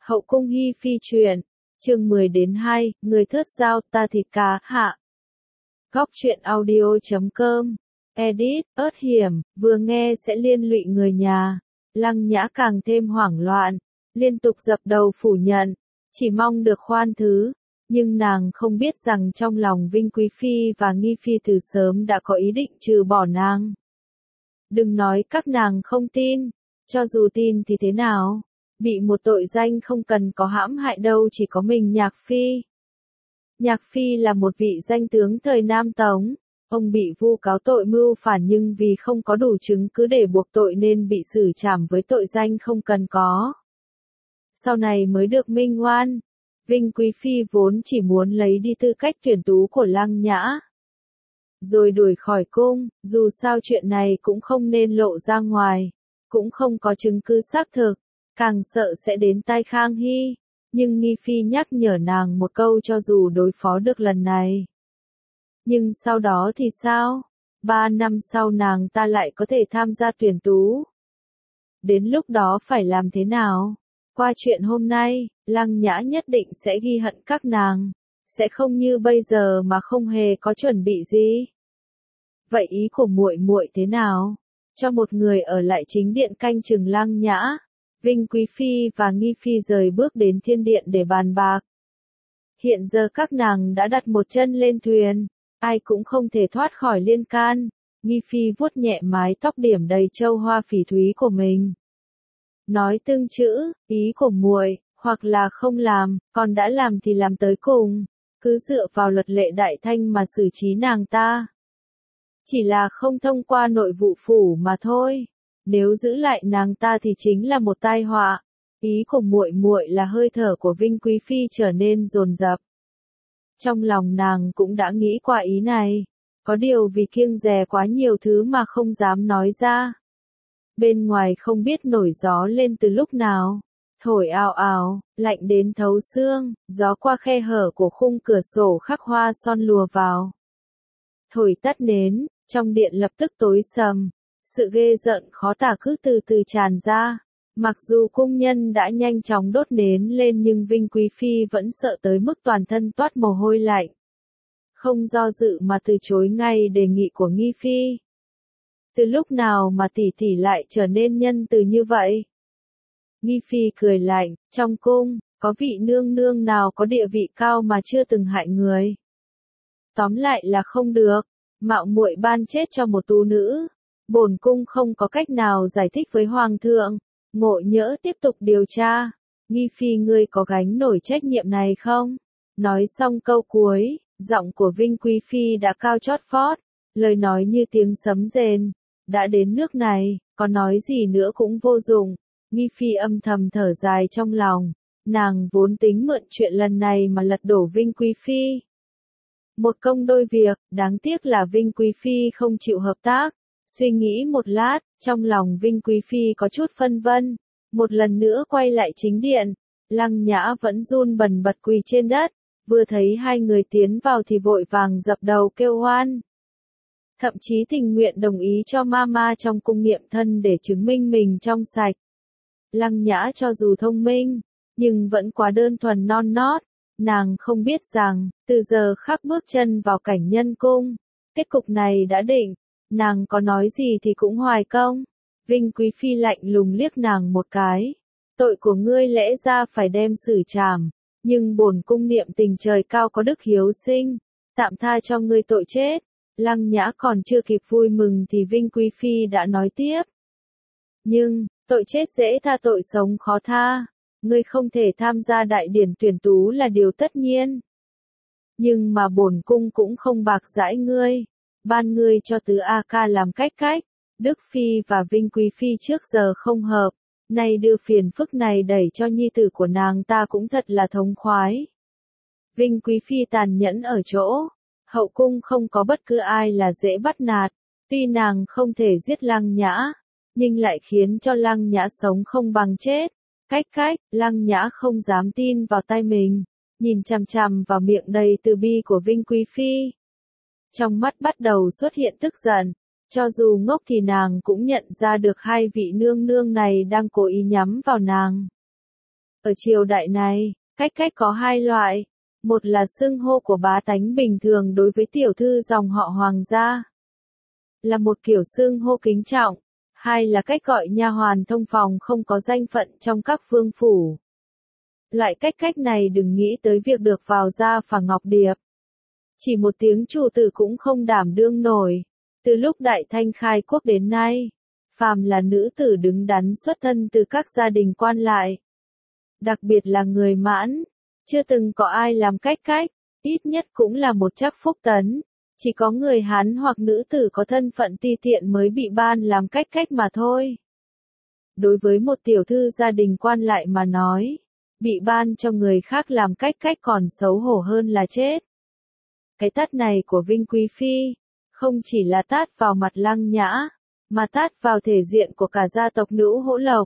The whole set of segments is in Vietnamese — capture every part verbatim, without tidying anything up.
Hậu cung Hi Phi truyện, chương mười đến hai, người thớt dao ta thịt cá, hạ. Góc truyện audio chấm com, edit, ớt hiểm, vừa nghe sẽ liên lụy người nhà. Lăng Nhã càng thêm hoảng loạn, liên tục dập đầu phủ nhận, chỉ mong được khoan thứ. Nhưng nàng không biết rằng trong lòng Vinh Quý Phi và Nghi Phi từ sớm đã có ý định trừ bỏ nàng. Đừng nói các nàng không tin, cho dù tin thì thế nào? Bị một tội danh không cần có hãm hại đâu, chỉ có mình Nhạc Phi. Nhạc Phi là một vị danh tướng thời Nam Tống, ông bị vu cáo tội mưu phản nhưng vì không có đủ chứng cứ để buộc tội nên bị xử trảm với tội danh không cần có. Sau này mới được minh oan. Vinh Quý Phi vốn chỉ muốn lấy đi tư cách tuyển tú của Lăng Nhã, rồi đuổi khỏi cung, dù sao chuyện này cũng không nên lộ ra ngoài, cũng không có chứng cứ xác thực, càng sợ sẽ đến tai Khang Hy. Nhưng Nghi Phi nhắc nhở nàng một câu cho dù đối phó được lần này. Nhưng sau đó thì sao? Ba năm sau nàng ta lại có thể tham gia tuyển tú. Đến lúc đó phải làm thế nào? Qua chuyện hôm nay, Lăng Nhã nhất định sẽ ghi hận các nàng, sẽ không như bây giờ mà không hề có chuẩn bị gì. Vậy ý của muội muội thế nào? Cho một người ở lại chính điện canh chừng Lăng Nhã. Vinh Quý Phi và Nghi Phi rời bước đến thiên điện để bàn bạc. Hiện giờ các nàng đã đặt một chân lên thuyền, ai cũng không thể thoát khỏi liên can. Nghi Phi vuốt nhẹ mái tóc điểm đầy châu hoa phỉ thúy của mình. Nói tương chữ, ý của muội, hoặc là không làm, còn đã làm thì làm tới cùng, cứ dựa vào luật lệ đại thanh mà xử trí nàng ta. Chỉ là không thông qua nội vụ phủ mà thôi. Nếu giữ lại nàng ta thì chính là một tai họa. Ý của muội muội là hơi thở của Vinh Quý Phi trở nên dồn dập. Trong lòng nàng cũng đã nghĩ qua ý này, có điều vì kiêng dè quá nhiều thứ mà không dám nói ra. Bên ngoài không biết nổi gió lên từ lúc nào, thổi ào ào, lạnh đến thấu xương, gió qua khe hở của khung cửa sổ khắc hoa son lùa vào. Thổi tắt nến, trong điện lập tức tối sầm. Sự ghê rợn khó tả cứ từ từ tràn ra. Mặc dù cung nhân đã nhanh chóng đốt nến lên nhưng Vinh Quý Phi vẫn sợ tới mức toàn thân toát mồ hôi lạnh. Không do dự mà từ chối ngay đề nghị của Nghi Phi. Từ lúc nào mà tỷ tỷ lại trở nên nhân từ như vậy? Nghi Phi cười lạnh, trong cung, có vị nương nương nào có địa vị cao mà chưa từng hại người? Tóm lại là không được, mạo muội ban chết cho một tú nữ. Bổn cung không có cách nào giải thích với hoàng thượng, Ngộ Nhỡ tiếp tục điều tra. Nghi Phi ngươi có gánh nổi trách nhiệm này không? Nói xong câu cuối, giọng của Vinh Quý Phi đã cao chót vót, lời nói như tiếng sấm rền. Đã đến nước này, có nói gì nữa cũng vô dụng. Nghi Phi âm thầm thở dài trong lòng, nàng vốn tính mượn chuyện lần này mà lật đổ Vinh Quý Phi. Một công đôi việc, đáng tiếc là Vinh Quý Phi không chịu hợp tác. Suy nghĩ một lát, trong lòng Vinh Quý Phi có chút phân vân. Một lần nữa quay lại chính điện, Lăng Nhã vẫn run bần bật quỳ trên đất, vừa thấy hai người tiến vào thì vội vàng dập đầu kêu oan. Thậm chí tình nguyện đồng ý cho mama trong cung nghiệm thân để chứng minh mình trong sạch. Lăng Nhã cho dù thông minh, nhưng vẫn quá đơn thuần non nót. Nàng không biết rằng, từ giờ khắc bước chân vào cảnh nhân cung, kết cục này đã định. Nàng có nói gì thì cũng hoài công. Vinh Quý Phi lạnh lùng liếc nàng một cái. Tội của ngươi lẽ ra phải đem xử trảm, nhưng bổn cung niệm tình trời cao có đức hiếu sinh, tạm tha cho ngươi tội chết. Lăng Nhã còn chưa kịp vui mừng thì Vinh Quý Phi đã nói tiếp. Nhưng, tội chết dễ tha tội sống khó tha. Ngươi không thể tham gia đại điển tuyển tú là điều tất nhiên. Nhưng mà bổn cung cũng không bạc đãi ngươi. Ban ngươi cho tứ A Ca làm cách cách. Đức Phi và Vinh Quý Phi trước giờ không hợp, nay đưa phiền phức này đẩy cho nhi tử của nàng ta cũng thật là thống khoái. Vinh Quý Phi tàn nhẫn ở chỗ, hậu cung không có bất cứ ai là dễ bắt nạt, tuy nàng không thể giết Lăng Nhã, nhưng lại khiến cho Lăng Nhã sống không bằng chết. Cách cách, Lăng Nhã không dám tin vào tai mình, nhìn chằm chằm vào miệng đầy từ bi của Vinh Quý Phi. Trong mắt bắt đầu xuất hiện tức giận, cho dù ngốc thì nàng cũng nhận ra được hai vị nương nương này đang cố ý nhắm vào nàng. Ở triều đại này, cách cách có hai loại. Một là xưng hô của bá tánh bình thường đối với tiểu thư dòng họ hoàng gia. Là một kiểu xưng hô kính trọng. Hai là cách gọi nha hoàn thông phòng không có danh phận trong các vương phủ. Loại cách cách này đừng nghĩ tới việc được vào gia phả ngọc điệp. Chỉ một tiếng chủ tử cũng không đảm đương nổi. Từ lúc Đại Thanh khai quốc đến nay, phàm là nữ tử đứng đắn xuất thân từ các gia đình quan lại. Đặc biệt là người Mãn, chưa từng có ai làm cách cách, ít nhất cũng là một chắc phúc tấn. Chỉ có người Hán hoặc nữ tử có thân phận ti tiện mới bị ban làm cách cách mà thôi. Đối với một tiểu thư gia đình quan lại mà nói, bị ban cho người khác làm cách cách còn xấu hổ hơn là chết. Cái tát này của Vinh Quý Phi, không chỉ là tát vào mặt Lăng Nhã, mà tát vào thể diện của cả gia tộc Nữ Hỗ Lộc.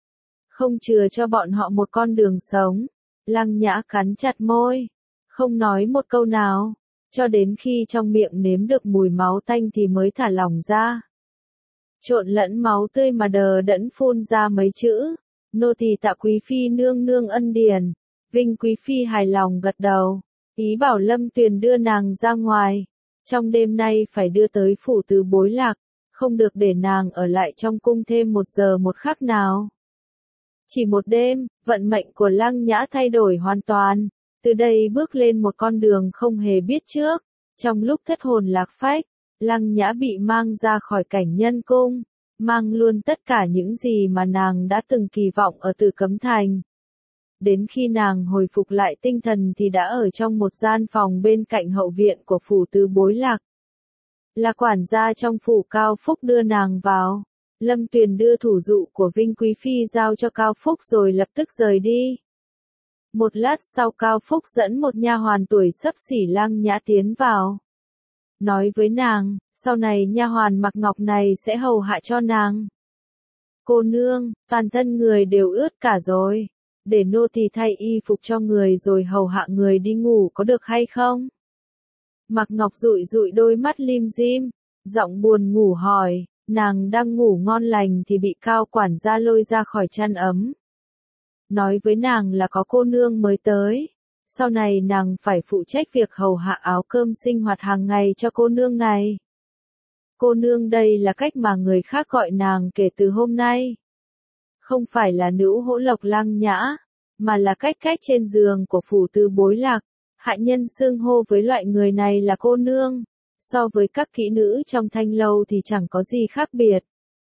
Không chừa cho bọn họ một con đường sống, Lăng Nhã cắn chặt môi, không nói một câu nào, cho đến khi trong miệng nếm được mùi máu tanh thì mới thả lỏng ra. Trộn lẫn máu tươi mà đờ đẫn phun ra mấy chữ, nô tỳ tạ Quý Phi nương nương ân điển. Vinh Quý Phi hài lòng gật đầu, ý bảo Lâm Tuyền đưa nàng ra ngoài. Trong đêm nay phải đưa tới phủ Tứ Bối Lạc, không được để nàng ở lại trong cung thêm một giờ một khắc nào. Chỉ một đêm, vận mệnh của Lăng Nhã thay đổi hoàn toàn, từ đây bước lên một con đường không hề biết trước. Trong lúc thất hồn lạc phách, Lăng Nhã bị mang ra khỏi cảnh nhân cung, mang luôn tất cả những gì mà nàng đã từng kỳ vọng ở Tử Cấm Thành. Đến khi nàng hồi phục lại tinh thần thì đã ở trong một gian phòng bên cạnh hậu viện của phủ Tứ Bối Lạc. Là quản gia trong phủ Cao Phúc đưa nàng vào. Lâm Tuyền đưa thủ dụ của Vinh Quý Phi giao cho Cao Phúc rồi lập tức rời đi. Một lát sau Cao Phúc dẫn một nha hoàn tuổi xấp xỉ Lăng Nhã tiến vào. Nói với nàng, sau này nha hoàn mặc ngọc này sẽ hầu hạ cho nàng. Cô nương, toàn thân người đều ướt cả rồi. Để nô tỳ thay y phục cho người rồi hầu hạ người đi ngủ có được hay không? Mặc Ngọc dụi dụi đôi mắt lim dim, giọng buồn ngủ hỏi, nàng đang ngủ ngon lành thì bị Cao quản gia lôi ra khỏi chăn ấm. Nói với nàng là có cô nương mới tới, sau này nàng phải phụ trách việc hầu hạ áo cơm sinh hoạt hàng ngày cho cô nương này. Cô nương đây là cách mà người khác gọi nàng kể từ hôm nay. Không phải là Nữ Hỗ Lộc Lăng Nhã, mà là cách cách trên giường của phủ Tứ Bối Lạc. Hạ nhân xưng hô với loại người này là cô nương, so với các kỹ nữ trong thanh lâu thì chẳng có gì khác biệt.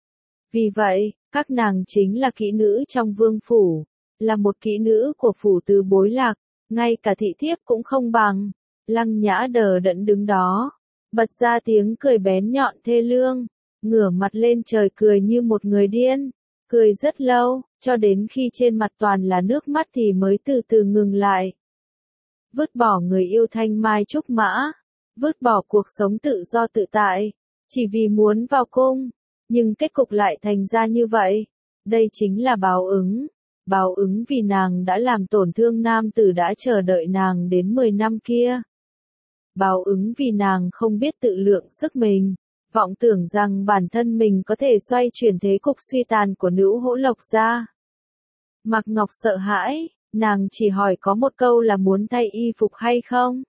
Vì vậy, các nàng chính là kỹ nữ trong vương phủ, là một kỹ nữ của phủ Tứ Bối Lạc, ngay cả thị thiếp cũng không bằng. Lăng Nhã đờ đẫn đứng đó, bật ra tiếng cười bén nhọn thê lương, ngửa mặt lên trời cười như một người điên, cười rất lâu, cho đến khi trên mặt toàn là nước mắt thì mới từ từ ngừng lại. Vứt bỏ người yêu thanh mai trúc mã, vứt bỏ cuộc sống tự do tự tại, chỉ vì muốn vào cung, nhưng kết cục lại thành ra như vậy. Đây chính là báo ứng, báo ứng vì nàng đã làm tổn thương nam tử đã chờ đợi nàng đến mười năm kia. Báo ứng vì nàng không biết tự lượng sức mình, vọng tưởng rằng bản thân mình có thể xoay chuyển thế cục suy tàn của Nữ Hỗ Lộc ra. Mặc Ngọc sợ hãi, nàng chỉ hỏi có một câu là muốn thay y phục hay không?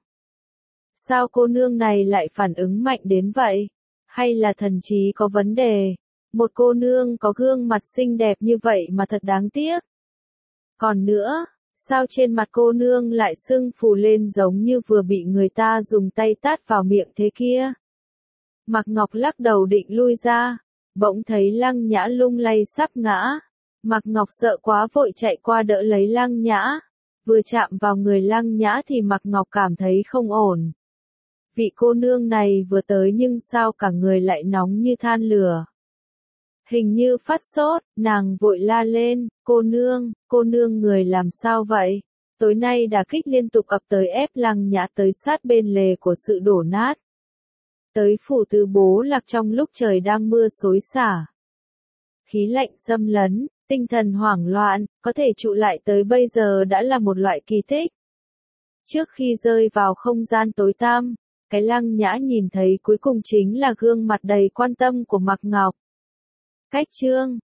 Sao cô nương này lại phản ứng mạnh đến vậy? Hay là thần trí có vấn đề? Một cô nương có gương mặt xinh đẹp như vậy mà thật đáng tiếc. Còn nữa, sao trên mặt cô nương lại sưng phù lên giống như vừa bị người ta dùng tay tát vào miệng thế kia? Mặc Ngọc lắc đầu định lui ra, bỗng thấy Lăng Nhã lung lay sắp ngã. Mặc Ngọc sợ quá vội chạy qua đỡ lấy Lăng Nhã. Vừa chạm vào người Lăng Nhã thì Mặc Ngọc cảm thấy không ổn. Vị cô nương này vừa tới nhưng sao cả người lại nóng như than lửa. Hình như phát sốt, nàng vội la lên, cô nương, cô nương người làm sao vậy? Tối nay đả kích liên tục ập tới ép Lăng Nhã tới sát bên lề của sự đổ nát. Tới phủ Tứ Bố Lạc trong lúc trời đang mưa xối xả. Khí lạnh xâm lấn, tinh thần hoảng loạn, có thể trụ lại tới bây giờ đã là một loại kỳ tích. Trước khi rơi vào không gian tối tăm, cái Lăng Nhã nhìn thấy cuối cùng chính là gương mặt đầy quan tâm của Mặc Ngọc. Cách chương